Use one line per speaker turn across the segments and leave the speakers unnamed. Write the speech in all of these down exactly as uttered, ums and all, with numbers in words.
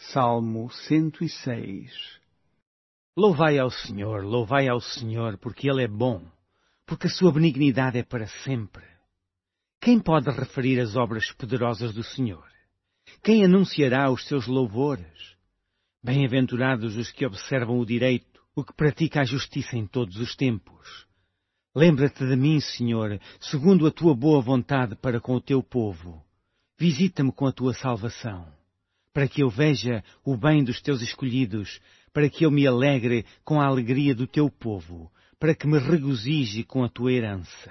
Salmo cento e seis.
Louvai ao Senhor, louvai ao Senhor, porque Ele é bom, porque a sua benignidade é para sempre. Quem pode referir as obras poderosas do Senhor? Quem anunciará os seus louvores? Bem-aventurados os que observam o direito, o que pratica a justiça em todos os tempos. Lembra-te de mim, Senhor, segundo a tua boa vontade para com o teu povo. Visita-me com a tua salvação, para que eu veja o bem dos teus escolhidos, para que eu me alegre com a alegria do teu povo, para que me regozije com a tua herança.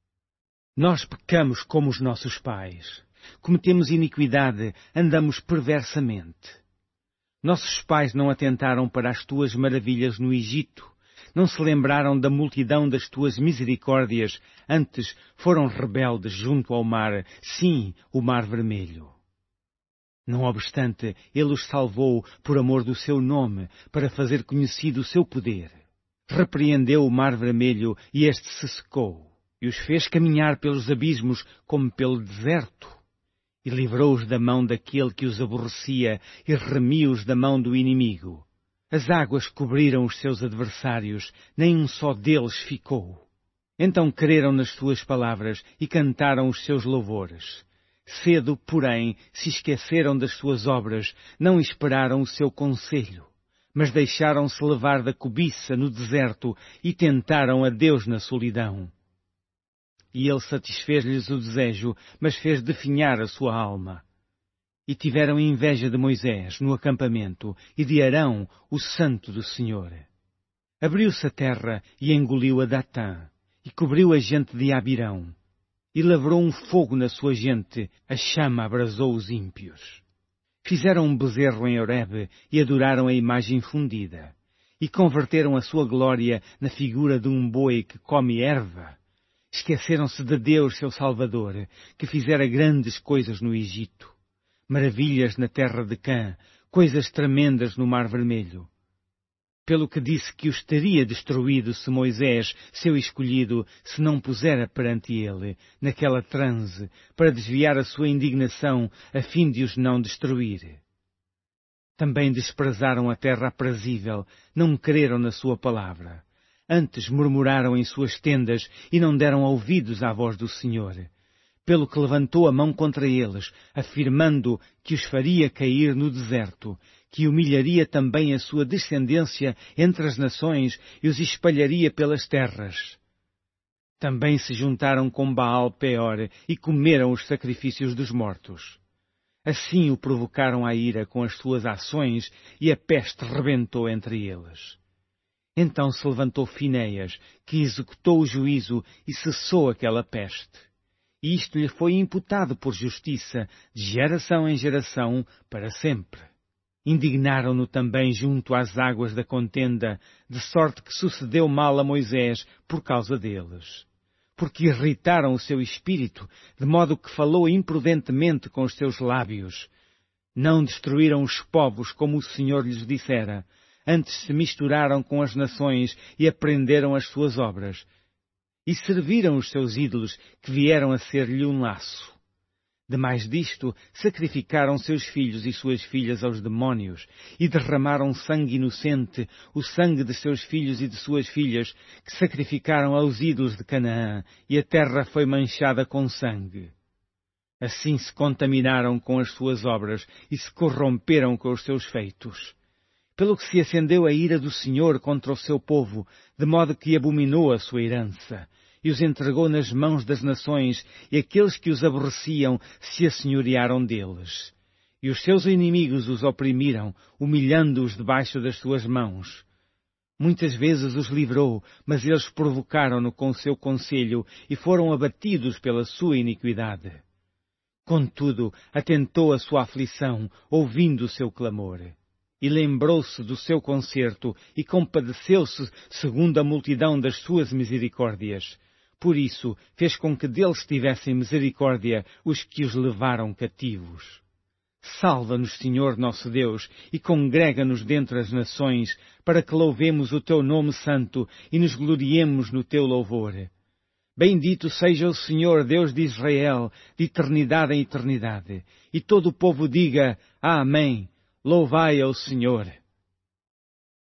Nós pecamos como os nossos pais, cometemos iniquidade, andamos perversamente. Nossos pais não atentaram para as tuas maravilhas no Egito, não se lembraram da multidão das tuas misericórdias, antes foram rebeldes junto ao mar, sim, o mar vermelho. Não obstante, Ele os salvou por amor do seu nome, para fazer conhecido o seu poder. Repreendeu o mar vermelho e este se secou, e os fez caminhar pelos abismos como pelo deserto. E livrou-os da mão daquele que os aborrecia e remiu-os da mão do inimigo. As águas cobriram os seus adversários, nem um só deles ficou. Então creram nas suas palavras e cantaram os seus louvores. Cedo, porém, se esqueceram das suas obras, não esperaram o seu conselho, mas deixaram-se levar da cobiça no deserto e tentaram a Deus na solidão. E Ele satisfez-lhes o desejo, mas fez definhar a sua alma. E tiveram inveja de Moisés no acampamento e de Arão, o santo do Senhor. Abriu-se a terra e engoliu a Datã, e cobriu a gente de Abirão. E lavrou um fogo na sua gente, a chama abrasou os ímpios. Fizeram um bezerro em Horebe e adoraram a imagem fundida. E converteram a sua glória na figura de um boi que come erva. Esqueceram-se de Deus, seu Salvador, que fizera grandes coisas no Egito. Maravilhas na terra de Cã, coisas tremendas no Mar Vermelho. Pelo que disse que os teria destruído se Moisés, seu escolhido, se não pusera perante ele, naquela transe, para desviar a sua indignação, a fim de os não destruir. Também desprezaram a terra aprazível, não creram na sua palavra. Antes murmuraram em suas tendas e não deram ouvidos à voz do Senhor. Pelo que levantou a mão contra eles, afirmando que os faria cair no deserto, que humilharia também a sua descendência entre as nações e os espalharia pelas terras. Também se juntaram com Baal Peor e comeram os sacrifícios dos mortos. Assim o provocaram à ira com as suas ações e a peste rebentou entre eles. Então se levantou Finéias, que executou o juízo e cessou aquela peste. E isto lhe foi imputado por justiça, de geração em geração, para sempre. Indignaram-no também junto às águas da contenda, de sorte que sucedeu mal a Moisés por causa deles. Porque irritaram o seu espírito, de modo que falou imprudentemente com os seus lábios. Não destruíram os povos como o Senhor lhes dissera, antes se misturaram com as nações e aprenderam as suas obras. E serviram os seus ídolos, que vieram a ser-lhe um laço. Demais disto, sacrificaram seus filhos e suas filhas aos demónios, e derramaram sangue inocente, o sangue de seus filhos e de suas filhas, que sacrificaram aos ídolos de Canaã, e a terra foi manchada com sangue. Assim se contaminaram com as suas obras, e se corromperam com os seus feitos. Pelo que se acendeu a ira do Senhor contra o seu povo, de modo que abominou a sua herança, e os entregou nas mãos das nações, e aqueles que os aborreciam se assenhorearam deles. E os seus inimigos os oprimiram, humilhando-os debaixo das suas mãos. Muitas vezes os livrou, mas eles provocaram-no com o seu conselho, e foram abatidos pela sua iniquidade. Contudo, atentou a sua aflição, ouvindo o seu clamor. E lembrou-se do seu concerto e compadeceu-se segundo a multidão das suas misericórdias. Por isso, fez com que deles tivessem misericórdia os que os levaram cativos. Salva-nos, Senhor nosso Deus, e congrega-nos dentre as nações, para que louvemos o teu nome santo e nos gloriemos no teu louvor. Bendito seja o Senhor, Deus de Israel, de eternidade em eternidade. E todo o povo diga, Amém. Louvai ao Senhor.